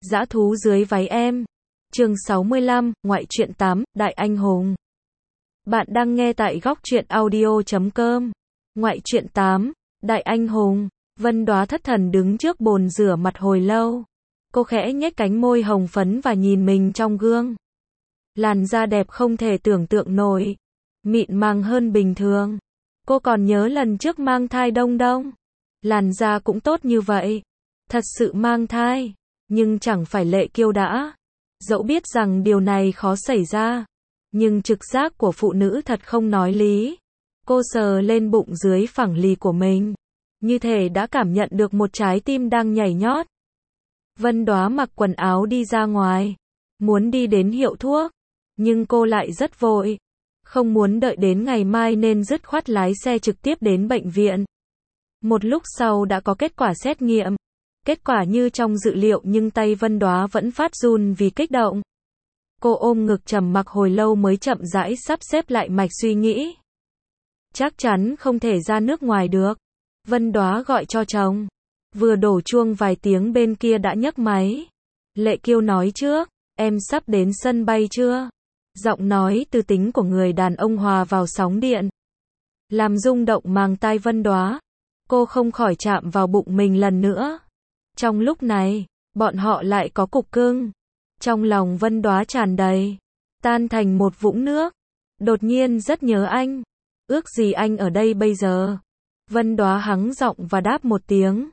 Dã thú dưới váy em. Chương 65, ngoại truyện 8, Đại anh hùng. Bạn đang nghe tại góc truyện audio.com. Ngoại truyện 8, Đại anh hùng. Vân Đoá thất thần đứng trước bồn rửa mặt hồi lâu. Cô khẽ nhếch cánh môi hồng phấn và nhìn mình trong gương. Làn da đẹp không thể tưởng tượng nổi, mịn màng hơn bình thường. Cô còn nhớ lần trước mang thai Đông Đông, làn da cũng tốt như vậy. Thật sự mang thai, nhưng chẳng phải Lệ Kiêu đã. Dẫu biết rằng điều này khó xảy ra, nhưng trực giác của phụ nữ thật không nói lý. Cô sờ lên bụng dưới phẳng lì của mình, như thể đã cảm nhận được một trái tim đang nhảy nhót. Vân Đoá mặc quần áo đi ra ngoài, muốn đi đến hiệu thuốc, nhưng cô lại rất vội, không muốn đợi đến ngày mai nên dứt khoát lái xe trực tiếp đến bệnh viện. Một lúc sau đã có kết quả xét nghiệm. Kết quả như trong dự liệu nhưng tay Vân Đoá vẫn phát run vì kích động. Cô ôm ngực trầm mặc hồi lâu mới chậm rãi sắp xếp lại mạch suy nghĩ. Chắc chắn không thể ra nước ngoài được. Vân Đoá gọi cho chồng. Vừa đổ chuông vài tiếng bên kia đã nhấc máy. Lệ Kiêu nói trước, em sắp đến sân bay chưa? Giọng nói từ tính của người đàn ông hòa vào sóng điện, làm rung động màng tai Vân Đoá. Cô không khỏi chạm vào bụng mình lần nữa. Trong lúc này, bọn họ lại có cục cưng. Trong lòng Vân Đoá tràn đầy, tan thành một vũng nước. Đột nhiên rất nhớ anh. Ước gì anh ở đây bây giờ. Vân Đoá hắng giọng và đáp một tiếng.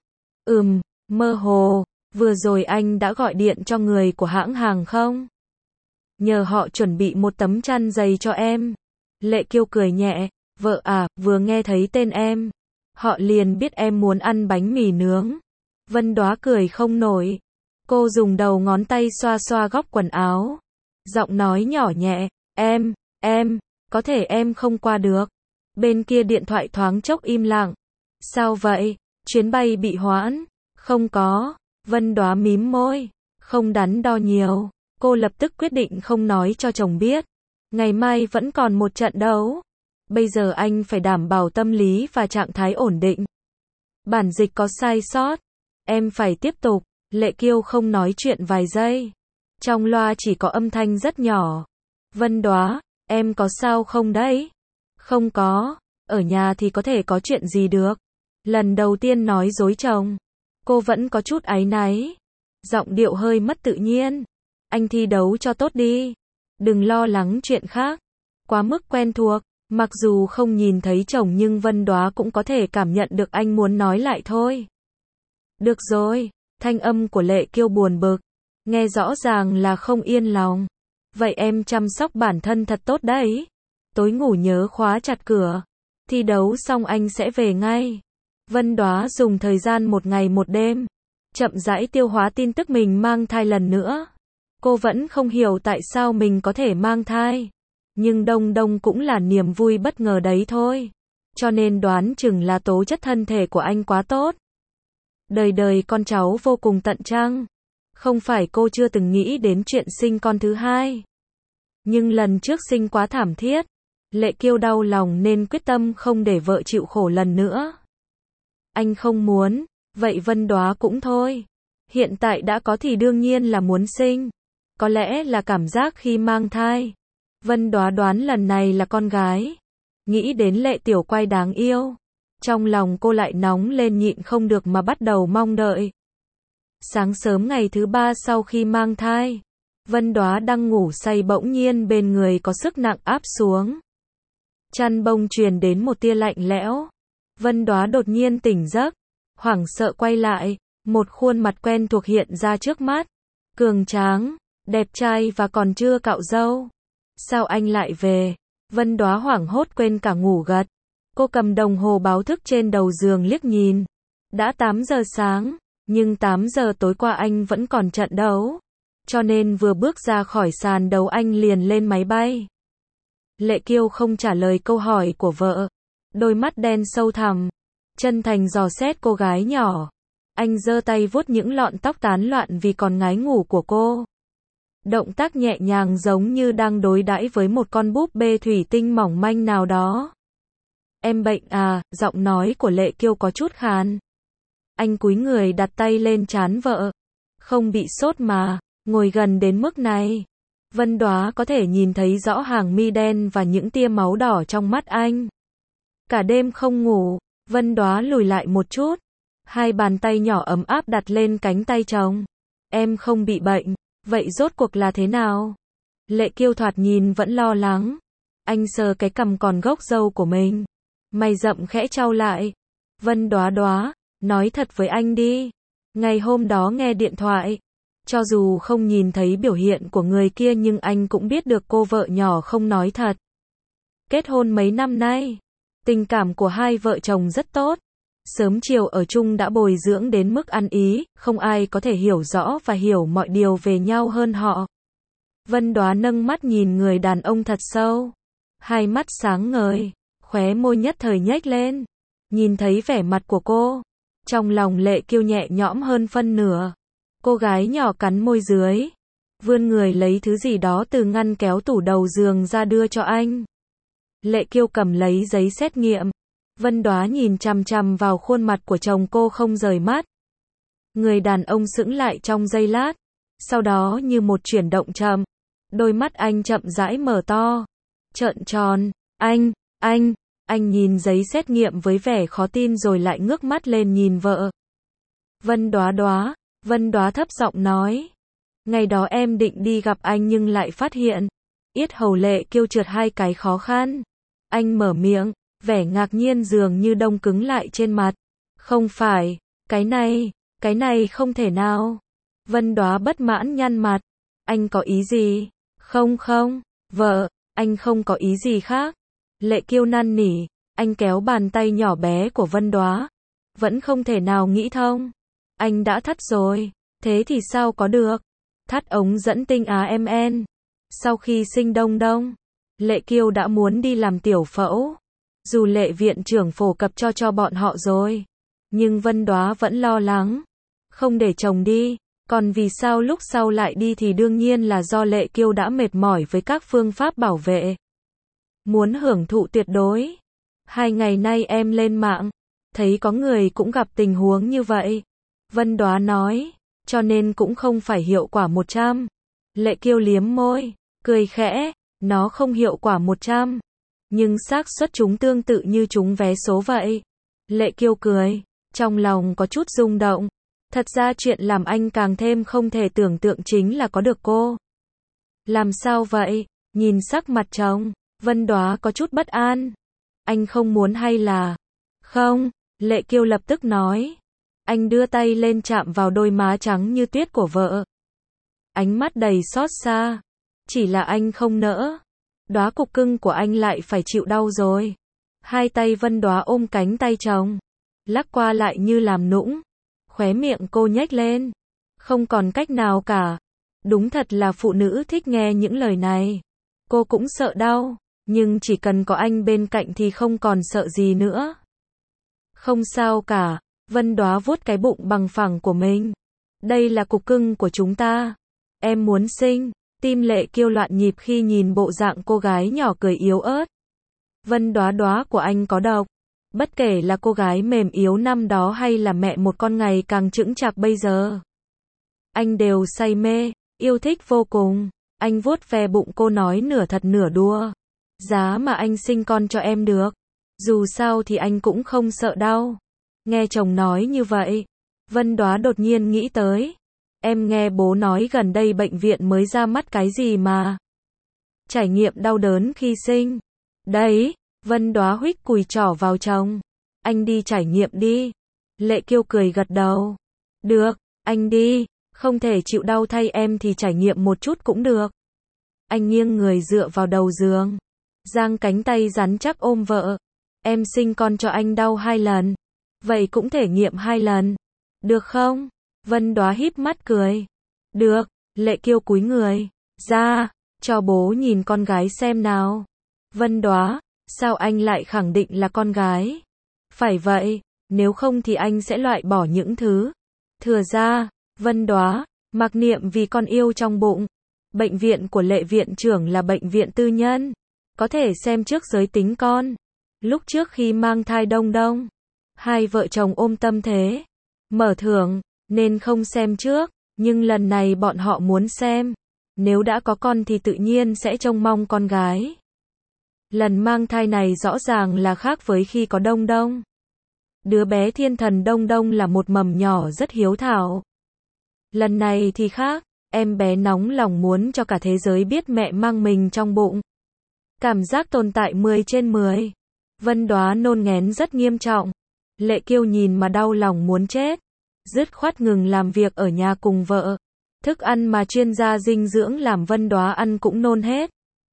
Mơ hồ, vừa rồi anh đã gọi điện cho người của hãng hàng không? Nhờ họ chuẩn bị một tấm chăn dày cho em. Lệ Kiêu cười nhẹ, vợ à, vừa nghe thấy tên em, họ liền biết em muốn ăn bánh mì nướng. Vân Đoá cười không nổi. Cô dùng đầu ngón tay xoa xoa góc quần áo. Giọng nói nhỏ nhẹ, em, có thể em không qua được. Bên kia điện thoại thoáng chốc im lặng. Sao vậy? Chuyến bay bị hoãn? Không có. Vân Đoá mím môi, không đắn đo nhiều. Cô lập tức quyết định không nói cho chồng biết. Ngày mai vẫn còn một trận đấu. Bây giờ anh phải đảm bảo tâm lý và trạng thái ổn định. Bản dịch có sai sót. Em phải tiếp tục. Lệ Kiêu không nói chuyện vài giây. Trong loa chỉ có âm thanh rất nhỏ. Vân Đoá, em có sao không đấy? Không có. Ở nhà thì có thể có chuyện gì được. Lần đầu tiên nói dối chồng. Cô vẫn có chút áy náy. Giọng điệu hơi mất tự nhiên. Anh thi đấu cho tốt đi. Đừng lo lắng chuyện khác. Quá mức quen thuộc. Mặc dù không nhìn thấy chồng nhưng Vân Đoá cũng có thể cảm nhận được anh muốn nói lại thôi. Được rồi. Thanh âm của Lệ Kiêu buồn bực. Nghe rõ ràng là không yên lòng. Vậy em chăm sóc bản thân thật tốt đấy. Tối ngủ nhớ khóa chặt cửa. Thi đấu xong anh sẽ về ngay. Vân Đoá dùng thời gian một ngày một đêm, chậm rãi tiêu hóa tin tức mình mang thai lần nữa. Cô vẫn không hiểu tại sao mình có thể mang thai. Nhưng Đông Đông cũng là niềm vui bất ngờ đấy thôi. Cho nên đoán chừng là tố chất thân thể của anh quá tốt. Đời đời con cháu vô cùng tận trăng. Không phải cô chưa từng nghĩ đến chuyện sinh con thứ hai. Nhưng lần trước sinh quá thảm thiết. Lệ Kiêu đau lòng nên quyết tâm không để vợ chịu khổ lần nữa. Anh không muốn, vậy Vân Đoá cũng thôi. Hiện tại đã có thì đương nhiên là muốn sinh. Có lẽ là cảm giác khi mang thai. Vân Đoá đoán lần này là con gái. Nghĩ đến Lệ Tiểu Quay đáng yêu. Trong lòng cô lại nóng lên nhịn không được mà bắt đầu mong đợi. Sáng sớm ngày thứ 3 sau khi mang thai, Vân Đoá đang ngủ say bỗng nhiên bên người có sức nặng áp xuống. Chăn bông truyền đến một tia lạnh lẽo. Vân Đoá đột nhiên tỉnh giấc, hoảng sợ quay lại, một khuôn mặt quen thuộc hiện ra trước mắt. Cường tráng, đẹp trai và còn chưa cạo râu. Sao anh lại về? Vân Đoá hoảng hốt quên cả ngủ gật. Cô cầm đồng hồ báo thức trên đầu giường liếc nhìn. Đã 8 giờ sáng, nhưng 8 giờ tối qua anh vẫn còn trận đấu. Cho nên vừa bước ra khỏi sàn đấu anh liền lên máy bay. Lệ Kiêu không trả lời câu hỏi của vợ. Đôi mắt đen sâu thẳm, chân thành dò xét cô gái nhỏ. Anh giơ tay vuốt những lọn tóc tán loạn vì còn ngái ngủ của cô. Động tác nhẹ nhàng giống như đang đối đãi với một con búp bê thủy tinh mỏng manh nào đó. Em bệnh à? Giọng nói của Lệ Kiêu có chút khàn. Anh cúi người đặt tay lên trán vợ. Không bị sốt mà, ngồi gần đến mức này. Vân Đoá có thể nhìn thấy rõ hàng mi đen và những tia máu đỏ trong mắt anh. Cả đêm không ngủ, Vân Đoá lùi lại một chút. Hai bàn tay nhỏ ấm áp đặt lên cánh tay chồng. Em không bị bệnh, vậy rốt cuộc là thế nào? Lệ Kiêu thoạt nhìn vẫn lo lắng. Anh sờ cái cằm còn gốc râu của mình. Mày rậm khẽ chau lại. Vân Đoá Đoá, nói thật với anh đi. Ngày hôm đó nghe điện thoại. Cho dù không nhìn thấy biểu hiện của người kia nhưng anh cũng biết được cô vợ nhỏ không nói thật. Kết hôn mấy năm nay, tình cảm của hai vợ chồng rất tốt. Sớm chiều ở chung đã bồi dưỡng đến mức ăn ý, không ai có thể hiểu rõ và hiểu mọi điều về nhau hơn họ. Vân Đoá nâng mắt nhìn người đàn ông thật sâu. Hai mắt sáng ngời, khóe môi nhất thời nhếch lên. Nhìn thấy vẻ mặt của cô, trong lòng Lệ Kiêu nhẹ nhõm hơn phân nửa. Cô gái nhỏ cắn môi dưới, vươn người lấy thứ gì đó từ ngăn kéo tủ đầu giường ra đưa cho anh. Lệ Kiêu cầm lấy giấy xét nghiệm. Vân Đoá nhìn chằm chằm vào khuôn mặt của chồng cô không rời mắt. Người đàn ông sững lại trong giây lát, sau đó như một chuyển động chậm, đôi mắt anh chậm rãi mở to, trợn tròn. Anh nhìn giấy xét nghiệm với vẻ khó tin rồi lại ngước mắt lên nhìn vợ. Vân Đoá thấp giọng nói. Ngày đó em định đi gặp anh nhưng lại phát hiện. Yết hầu Lệ Kiêu trượt hai cái khó khăn. Anh mở miệng, vẻ ngạc nhiên dường như đông cứng lại trên mặt. Không phải, cái này không thể nào. Vân Đoá bất mãn nhăn mặt. Anh có ý gì? Không, vợ, anh không có ý gì khác. Lệ Kiêu năn nỉ, anh kéo bàn tay nhỏ bé của Vân Đoá. Vẫn không thể nào nghĩ thông. Anh đã thắt rồi, thế thì sao có được? Thắt ống dẫn tinh AMN. Sau khi sinh Đông, Lệ Kiêu đã muốn đi làm tiểu phẫu. Dù Lệ viện trưởng phổ cập cho bọn họ rồi, nhưng Vân Đoá vẫn lo lắng. Không để chồng đi, còn vì sao lúc sau lại đi thì đương nhiên là do Lệ Kiêu đã mệt mỏi với các phương pháp bảo vệ. Muốn hưởng thụ tuyệt đối. 2 ngày nay em lên mạng, thấy có người cũng gặp tình huống như vậy. Vân Đoá nói, cho nên cũng không phải hiệu quả 100. Lệ Kiêu liếm môi, cười khẽ, nó không hiệu quả 100. Nhưng xác suất chúng tương tự như trúng vé số vậy. Lệ Kiêu cười, trong lòng có chút rung động. Thật ra chuyện làm anh càng thêm không thể tưởng tượng chính là có được cô. Làm sao vậy? Nhìn sắc mặt chồng, Vân Đoá có chút bất an. Anh không muốn hay là... Không, Lệ Kiêu lập tức nói. Anh đưa tay lên chạm vào đôi má trắng như tuyết của vợ. Ánh mắt đầy xót xa. Chỉ là anh không nỡ. Đóa cục cưng của anh lại phải chịu đau rồi. Hai tay Vân Đoá ôm cánh tay chồng, lắc qua lại như làm nũng. Khóe miệng cô nhếch lên. Không còn cách nào cả. Đúng thật là phụ nữ thích nghe những lời này. Cô cũng sợ đau, nhưng chỉ cần có anh bên cạnh thì không còn sợ gì nữa. Không sao cả. Vân Đoá vuốt cái bụng bằng phẳng của mình. Đây là cục cưng của chúng ta. Em muốn sinh. Tim Lệ Kiêu loạn nhịp khi nhìn bộ dạng cô gái nhỏ cười yếu ớt. Vân Đoá Đoá của anh có độc. Bất kể là cô gái mềm yếu năm đó hay là mẹ một con ngày càng chững chạc bây giờ, anh đều say mê, yêu thích vô cùng. Anh vuốt ve bụng cô nói nửa thật nửa đùa. Giá mà anh sinh con cho em được. Dù sao thì anh cũng không sợ đau. Nghe chồng nói như vậy, Vân Đoá đột nhiên nghĩ tới. Em nghe bố nói gần đây bệnh viện mới ra mắt cái gì mà trải nghiệm đau đớn khi sinh. Đấy, Vân Đoá huých cùi trỏ vào chồng. Anh đi trải nghiệm đi. Lệ Kiêu cười gật đầu. Được, anh đi, không thể chịu đau thay em thì trải nghiệm một chút cũng được. Anh nghiêng người dựa vào đầu giường, giang cánh tay rắn chắc ôm vợ. Em sinh con cho anh đau 2 lần. Vậy cũng thể nghiệm 2 lần. Được không? Vân Đoá híp mắt cười. Được, Lệ Kiêu cúi người ra, cho bố nhìn con gái xem nào. Vân Đoá, sao anh lại khẳng định là con gái? Phải vậy, nếu không thì anh sẽ loại bỏ những thứ thừa ra. Vân Đoá, mặc niệm vì con yêu trong bụng. Bệnh viện của Lệ viện trưởng là bệnh viện tư nhân, có thể xem trước giới tính con. Lúc trước khi mang thai Đông, hai vợ chồng ôm tâm thế mở thưởng, nên không xem trước. Nhưng lần này bọn họ muốn xem, nếu đã có con thì tự nhiên sẽ trông mong con gái. Lần mang thai này rõ ràng là khác với khi có Đông Đông. Đứa bé thiên thần Đông Đông là một mầm nhỏ rất hiếu thảo. Lần này thì khác, em bé nóng lòng muốn cho cả thế giới biết mẹ mang mình trong bụng. Cảm giác tồn tại 10 trên 10. Vân Đoá nôn nghén rất nghiêm trọng. Lệ Kiêu nhìn mà đau lòng muốn chết. Dứt khoát ngừng làm việc ở nhà cùng vợ. Thức ăn mà chuyên gia dinh dưỡng làm Vân Đoá ăn cũng nôn hết.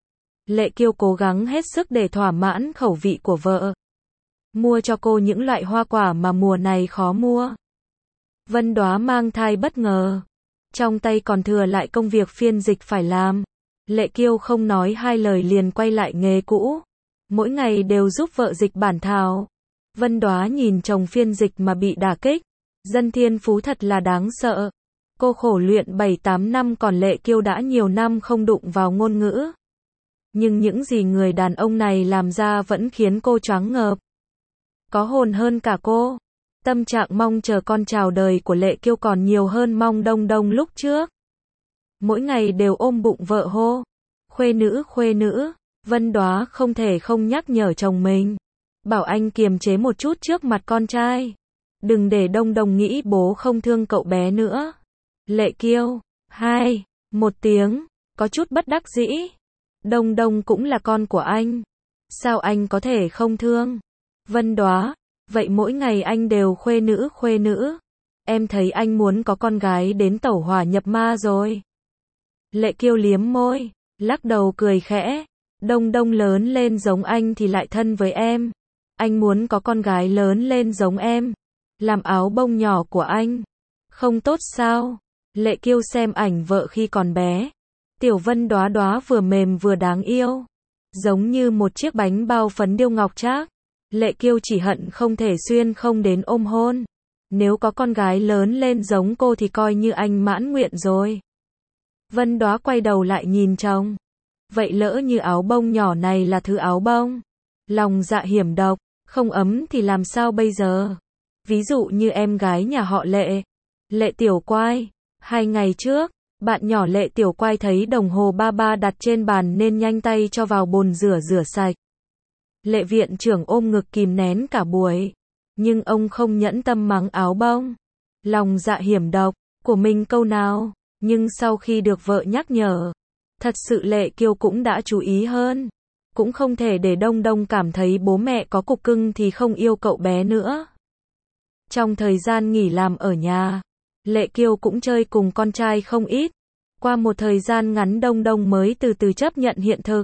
Lệ Kiêu cố gắng hết sức để thỏa mãn khẩu vị của vợ. Mua cho cô những loại hoa quả mà mùa này khó mua. Vân Đoá mang thai bất ngờ. Trong tay còn thừa lại công việc phiên dịch phải làm. Lệ Kiêu không nói hai lời liền quay lại nghề cũ. Mỗi ngày đều giúp vợ dịch bản thảo. Vân Đoá nhìn chồng phiên dịch mà bị đả kích. Dân thiên phú thật là đáng sợ. Cô khổ luyện 7-8 năm còn Lệ Kiêu đã nhiều năm không đụng vào ngôn ngữ. Nhưng những gì người đàn ông này làm ra vẫn khiến cô choáng ngợp. Có hồn hơn cả cô. Tâm trạng mong chờ con chào đời của Lệ Kiêu còn nhiều hơn mong Đông Đông lúc trước. Mỗi ngày đều ôm bụng vợ hô. Khuê nữ, khuê nữ. Vân Đoá không thể không nhắc nhở chồng mình. Bảo anh kiềm chế một chút trước mặt con trai. Đừng để Đông Đông nghĩ bố không thương cậu bé nữa. Lệ Kiêu. 1 tiếng. Có chút bất đắc dĩ. Đông Đông cũng là con của anh. Sao anh có thể không thương? Vân Đoá. Vậy mỗi ngày anh đều khuê nữ, khuê nữ. Em thấy anh muốn có con gái đến tẩu hỏa nhập ma rồi. Lệ Kiêu liếm môi. Lắc đầu cười khẽ. Đông Đông lớn lên giống anh thì lại thân với em. Anh muốn có con gái lớn lên giống em. Làm áo bông nhỏ của anh. Không tốt sao? Lệ Kiêu xem ảnh vợ khi còn bé. Tiểu Vân Đoá Đoá vừa mềm vừa đáng yêu. Giống như một chiếc bánh bao phấn điêu ngọc trác. Lệ Kiêu chỉ hận không thể xuyên không đến ôm hôn. Nếu có con gái lớn lên giống cô thì coi như anh mãn nguyện rồi. Vân Đoá quay đầu lại nhìn chồng. Vậy lỡ như áo bông nhỏ này là thứ áo bông. Lòng dạ hiểm độc, không ấm thì làm sao bây giờ? Ví dụ như em gái nhà họ Lệ. Lệ Tiểu Quai. 2 ngày trước, bạn nhỏ Lệ Tiểu Quai thấy đồng hồ ba ba đặt trên bàn nên nhanh tay cho vào bồn rửa sạch. Lệ viện trưởng ôm ngực kìm nén cả buổi. Nhưng ông không nhẫn tâm mắng áo bông. Lòng dạ hiểm độc của mình câu nào. Nhưng sau khi được vợ nhắc nhở, thật sự Lệ Kiêu cũng đã chú ý hơn. Cũng không thể để Đông Đông cảm thấy bố mẹ có cục cưng thì không yêu cậu bé nữa. Trong thời gian nghỉ làm ở nhà, Lệ Kiêu cũng chơi cùng con trai không ít. Qua một thời gian ngắn Đông Đông mới từ từ chấp nhận hiện thực.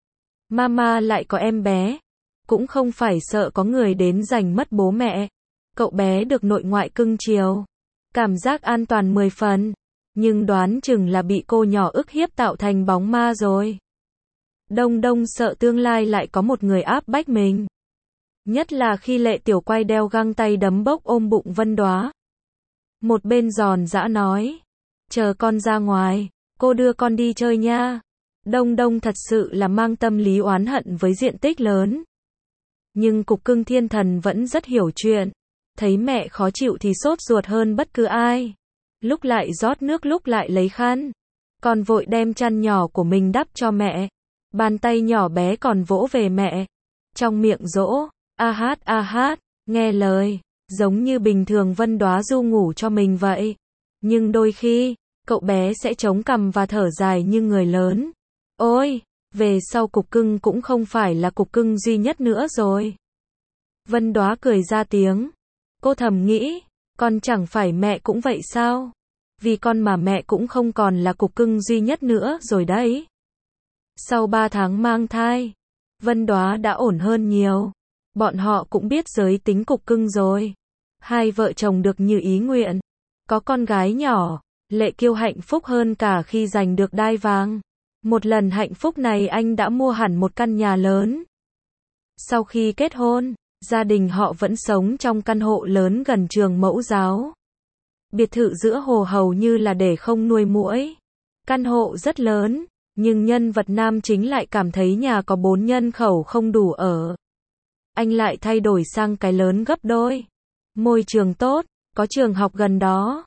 Mama lại có em bé. Cũng không phải sợ có người đến giành mất bố mẹ. Cậu bé được nội ngoại cưng chiều. Cảm giác an toàn 10 phần. Nhưng đoán chừng là bị cô nhỏ ức hiếp tạo thành bóng ma rồi. Đông Đông sợ tương lai lại có một người áp bách mình. Nhất là khi Lệ Tiểu Quai đeo găng tay đấm bốc ôm bụng Vân Đoá. Một bên giòn giã nói. Chờ con ra ngoài, cô đưa con đi chơi nha. Đông Đông thật sự là mang tâm lý oán hận với diện tích lớn. Nhưng cục cưng thiên thần vẫn rất hiểu chuyện. Thấy mẹ khó chịu thì sốt ruột hơn bất cứ ai. Lúc lại rót nước lúc lại lấy khăn. Còn vội đem chăn nhỏ của mình đắp cho mẹ. Bàn tay nhỏ bé còn vỗ về mẹ. Trong miệng dỗ, a hát, nghe lời. Giống như bình thường Vân Đoá ru ngủ cho mình vậy. Nhưng đôi khi, cậu bé sẽ chống cằm và thở dài như người lớn. Ôi, về sau cục cưng cũng không phải là cục cưng duy nhất nữa rồi. Vân Đoá cười ra tiếng. Cô thầm nghĩ, con chẳng phải mẹ cũng vậy sao? Vì con mà mẹ cũng không còn là cục cưng duy nhất nữa rồi đấy. Sau 3 tháng mang thai, Vân Đoá đã ổn hơn nhiều. Bọn họ cũng biết giới tính cục cưng rồi. Hai vợ chồng được như ý nguyện. Có con gái nhỏ, Lệ Kiêu hạnh phúc hơn cả khi giành được đai vàng. Một lần hạnh phúc này anh đã mua hẳn một căn nhà lớn. Sau khi kết hôn, gia đình họ vẫn sống trong căn hộ lớn gần trường mẫu giáo. Biệt thự giữa hồ hầu như là để không nuôi muỗi. Căn hộ rất lớn, nhưng nhân vật nam chính lại cảm thấy nhà có 4 nhân khẩu không đủ ở. Anh lại thay đổi sang cái lớn gấp đôi. Môi trường tốt, có trường học gần đó.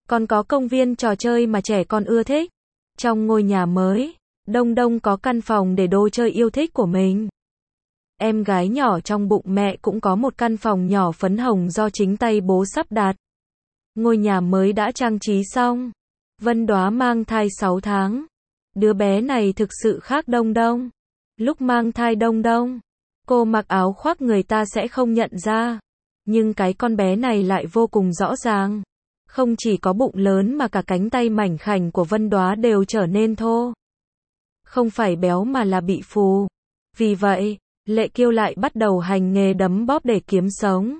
Còn có công viên trò chơi mà trẻ con ưa thích. Trong ngôi nhà mới, Đông Đông có căn phòng để đồ chơi yêu thích của mình. Em gái nhỏ trong bụng mẹ cũng có một căn phòng nhỏ phấn hồng do chính tay bố sắp đặt. Ngôi nhà mới đã trang trí xong. Vân Đoá mang thai 6 tháng. Đứa bé này thực sự khác Đông Đông. Lúc mang thai Đông Đông, cô mặc áo khoác người ta sẽ không nhận ra. Nhưng cái con bé này lại vô cùng rõ ràng. Không chỉ có bụng lớn mà cả cánh tay mảnh khảnh của Vân Đoá đều trở nên thô. Không phải béo mà là bị phù. Vì vậy, Lệ Kiêu lại bắt đầu hành nghề đấm bóp để kiếm sống.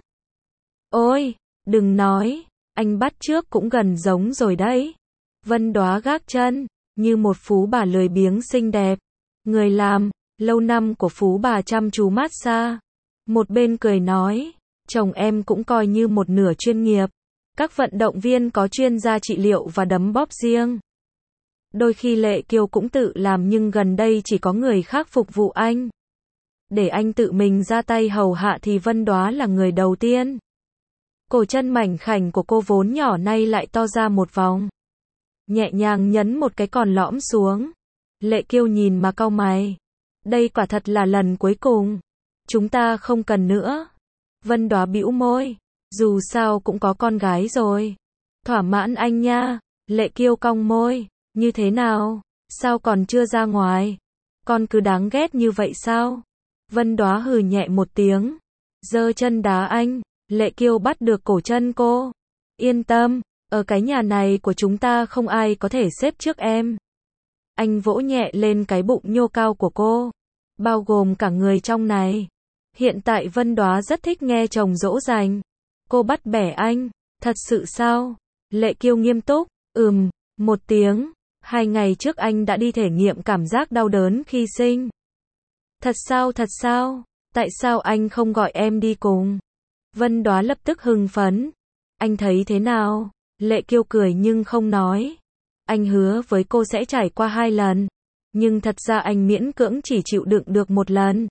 Ôi, đừng nói, anh bắt chước cũng gần giống rồi đấy. Vân Đoá gác chân, như một phú bà lười biếng xinh đẹp. Người làm, lâu năm của phú bà chăm chú massage. Một bên cười nói, chồng em cũng coi như một nửa chuyên nghiệp. Các vận động viên có chuyên gia trị liệu và đấm bóp riêng. Đôi khi Lệ Kiêu cũng tự làm nhưng gần đây chỉ có người khác phục vụ anh. Để anh tự mình ra tay hầu hạ thì Vân Đoá là người đầu tiên. Cổ chân mảnh khảnh của cô vốn nhỏ nay lại to ra một vòng. Nhẹ nhàng nhấn một cái còn lõm xuống. Lệ Kiêu nhìn mà cau mày. Đây quả thật là lần cuối cùng. Chúng ta không cần nữa. Vân Đoá bĩu môi. Dù sao cũng có con gái rồi. Thỏa mãn anh nha. Lệ Kiêu cong môi. Như thế nào? Sao còn chưa ra ngoài? Con cứ đáng ghét như vậy sao? Vân Đoá hừ nhẹ một tiếng. Giơ chân đá anh. Lệ Kiêu bắt được cổ chân cô. Yên tâm, ở cái nhà này của chúng ta không ai có thể xếp trước em. Anh vỗ nhẹ lên cái bụng nhô cao của cô. Bao gồm cả người trong này. Hiện tại Vân Đoá rất thích nghe chồng dỗ dành. Cô bắt bẻ anh. Thật sự sao? Lệ Kiêu nghiêm túc. Một tiếng. 2 ngày trước anh đã đi thể nghiệm cảm giác đau đớn khi sinh. Thật sao? Tại sao anh không gọi em đi cùng? Vân Đoá lập tức hưng phấn. Anh thấy thế nào? Lệ Kiêu cười nhưng không nói. Anh hứa với cô sẽ trải qua 2 lần. Nhưng thật ra anh miễn cưỡng chỉ chịu đựng được 1 lần.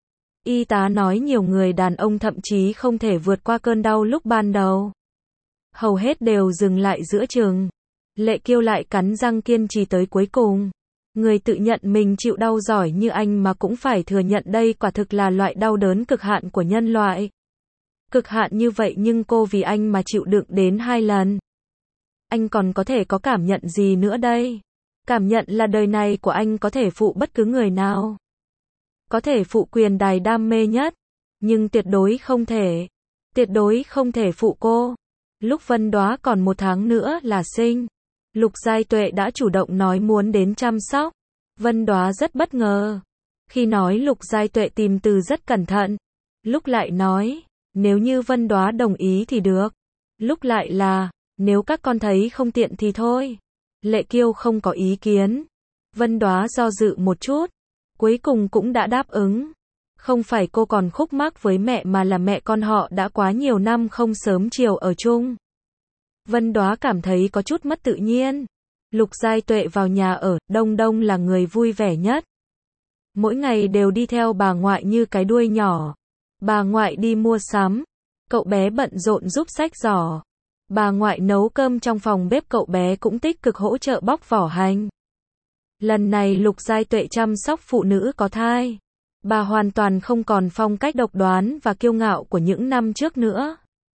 Y tá nói nhiều người đàn ông thậm chí không thể vượt qua cơn đau lúc ban đầu. Hầu hết đều dừng lại giữa chừng. Lệ Kiêu lại cắn răng kiên trì tới cuối cùng. Người tự nhận mình chịu đau giỏi như anh mà cũng phải thừa nhận đây quả thực là loại đau đớn cực hạn của nhân loại. Cực hạn như vậy nhưng cô vì anh mà chịu đựng đến 2 lần. Anh còn có thể có cảm nhận gì nữa đây? Cảm nhận là đời này của anh có thể phụ bất cứ người nào. Có thể phụ quyền đài đam mê nhất. Nhưng tuyệt đối không thể. Tuyệt đối không thể phụ cô. Lúc Vân Đoá còn 1 tháng nữa là sinh. Lục Giai Tuệ đã chủ động nói muốn đến chăm sóc. Vân Đoá rất bất ngờ. Khi nói Lục Giai Tuệ tìm từ rất cẩn thận. Lúc lại nói, nếu như Vân Đoá đồng ý thì được. Lúc lại là, nếu các con thấy không tiện thì thôi. Lệ Kiêu không có ý kiến. Vân Đoá do dự một chút. Cuối cùng cũng đã đáp ứng. Không phải cô còn khúc mắc với mẹ mà là mẹ con họ đã quá nhiều năm không sớm chiều ở chung. Vân Đoá cảm thấy có chút mất tự nhiên. Lục Giai Tuệ vào nhà ở, Đông Đông là người vui vẻ nhất. Mỗi ngày đều đi theo bà ngoại như cái đuôi nhỏ. Bà ngoại đi mua sắm. Cậu bé bận rộn giúp xách giỏ. Bà ngoại nấu cơm trong phòng bếp, cậu bé cũng tích cực hỗ trợ bóc vỏ hành. Lần này Lục Giai Tuệ chăm sóc phụ nữ có thai. Bà hoàn toàn không còn phong cách độc đoán và kiêu ngạo của những năm trước nữa.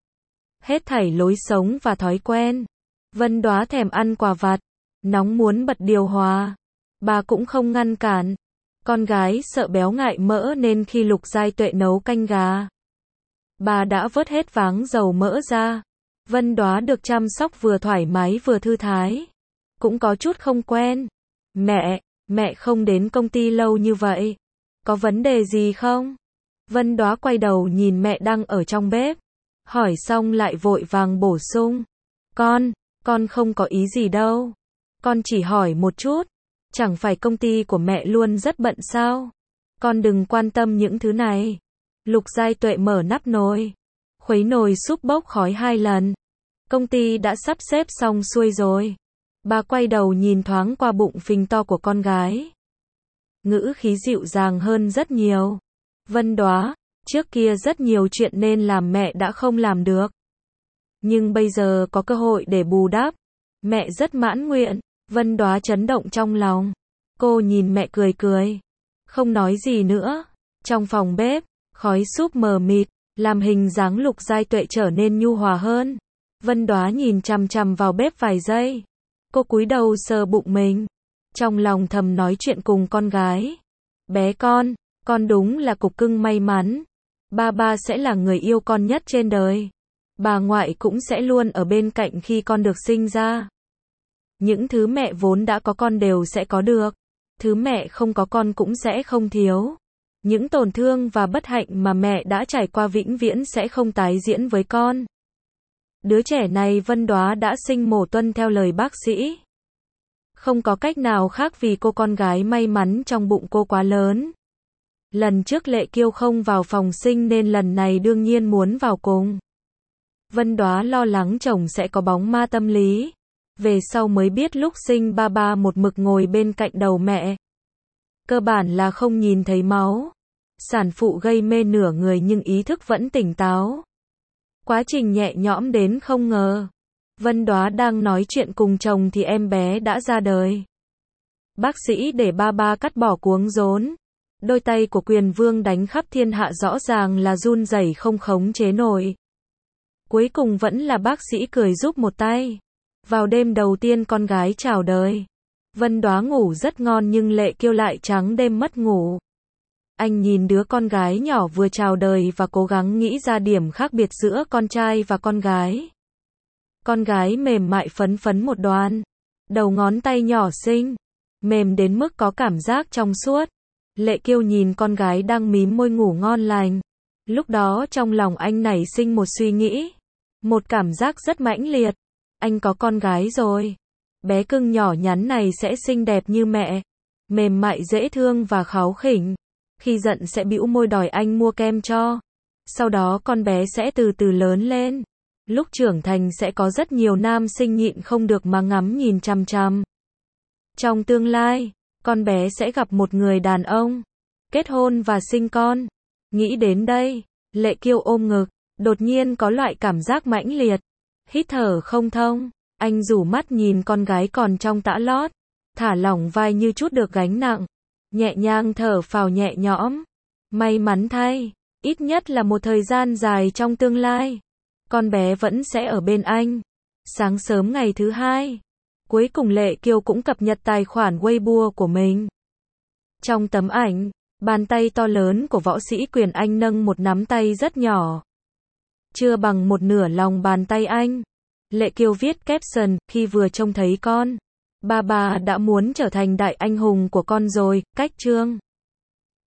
Hết thảy lối sống và thói quen. Vân Đoá thèm ăn quà vặt, nóng muốn bật điều hòa. Bà cũng không ngăn cản. Con gái sợ béo ngại mỡ nên khi Lục Giai Tuệ nấu canh gà, bà đã vớt hết váng dầu mỡ ra. Vân Đoá được chăm sóc vừa thoải mái vừa thư thái. Cũng có chút không quen. Mẹ không đến công ty lâu như vậy. Có vấn đề gì không? Vân Đoá quay đầu nhìn mẹ đang ở trong bếp. Hỏi xong lại vội vàng bổ sung. Con không có ý gì đâu. Con chỉ hỏi một chút. Chẳng phải công ty của mẹ luôn rất bận sao? Con đừng quan tâm những thứ này. Lục Giai Tuệ mở nắp nồi. Khuấy nồi súp bốc khói 2 lần. Công ty đã sắp xếp xong xuôi rồi. Bà quay đầu nhìn thoáng qua bụng phình to của con gái. Ngữ khí dịu dàng hơn rất nhiều. Vân Đoá, trước kia rất nhiều chuyện nên làm mẹ đã không làm được. Nhưng bây giờ có cơ hội để bù đắp. Mẹ rất mãn nguyện. Vân Đoá chấn động trong lòng. Cô nhìn mẹ cười cười. Không nói gì nữa. Trong phòng bếp, khói súp mờ mịt, làm hình dáng Lục Giai Tuệ trở nên nhu hòa hơn. Vân Đoá nhìn chằm chằm vào bếp vài giây. Cô cúi đầu sờ bụng mình. Trong lòng thầm nói chuyện cùng con gái. Bé con đúng là cục cưng may mắn. Ba sẽ là người yêu con nhất trên đời. Bà ngoại cũng sẽ luôn ở bên cạnh khi con được sinh ra. Những thứ mẹ vốn đã có con đều sẽ có được. Thứ mẹ không có con cũng sẽ không thiếu. Những tổn thương và bất hạnh mà mẹ đã trải qua vĩnh viễn sẽ không tái diễn với con. Đứa trẻ này Vân Đoá đã sinh mổ tuân theo lời bác sĩ. Không có cách nào khác vì cô con gái may mắn trong bụng cô quá lớn. Lần trước Lệ Kiêu không vào phòng sinh nên lần này đương nhiên muốn vào cùng. Vân Đoá lo lắng chồng sẽ có bóng ma tâm lý. Về sau mới biết lúc sinh ba một mực ngồi bên cạnh đầu mẹ. Cơ bản là không nhìn thấy máu. Sản phụ gây mê nửa người nhưng ý thức vẫn tỉnh táo. Quá trình nhẹ nhõm đến không ngờ. Vân Đoá đang nói chuyện cùng chồng thì em bé đã ra đời. Bác sĩ để ba cắt bỏ cuống rốn. Đôi tay của Quyền Vương đánh khắp thiên hạ rõ ràng là run rẩy không khống chế nổi. Cuối cùng vẫn là bác sĩ cười giúp một tay. Vào đêm đầu tiên con gái chào đời. Vân Đoá ngủ rất ngon nhưng Lệ Kiêu lại trắng đêm mất ngủ. Anh nhìn đứa con gái nhỏ vừa chào đời và cố gắng nghĩ ra điểm khác biệt giữa con trai và con gái. Con gái mềm mại phấn phấn một đoàn. Đầu ngón tay nhỏ xinh. Mềm đến mức có cảm giác trong suốt. Lệ Kiêu nhìn con gái đang mím môi ngủ ngon lành. Lúc đó trong lòng anh nảy sinh một suy nghĩ. Một cảm giác rất mãnh liệt. Anh có con gái rồi. Bé cưng nhỏ nhắn này sẽ xinh đẹp như mẹ. Mềm mại dễ thương và kháu khỉnh. Khi giận sẽ bĩu môi đòi anh mua kem cho. Sau đó con bé sẽ từ từ lớn lên. Lúc trưởng thành sẽ có rất nhiều nam sinh nhịn không được mà ngắm nhìn chằm chằm. Trong tương lai, con bé sẽ gặp một người đàn ông, kết hôn và sinh con. Nghĩ đến đây, Lệ Kiêu ôm ngực, đột nhiên có loại cảm giác mãnh liệt. Hít thở không thông, anh rủ mắt nhìn con gái còn trong tã lót, thả lỏng vai như chút được gánh nặng, nhẹ nhàng thở phào nhẹ nhõm. May mắn thay, ít nhất là một thời gian dài trong tương lai, con bé vẫn sẽ ở bên anh. Sáng sớm ngày thứ hai, cuối cùng Lệ Kiêu cũng cập nhật tài khoản Weibo của mình. Trong tấm ảnh, bàn tay to lớn của võ sĩ Quyền Anh nâng một nắm tay rất nhỏ. Chưa bằng một nửa lòng bàn tay anh. Lệ Kiêu viết caption, khi vừa trông thấy con. Bà đã muốn trở thành đại anh hùng của con rồi, cách chương.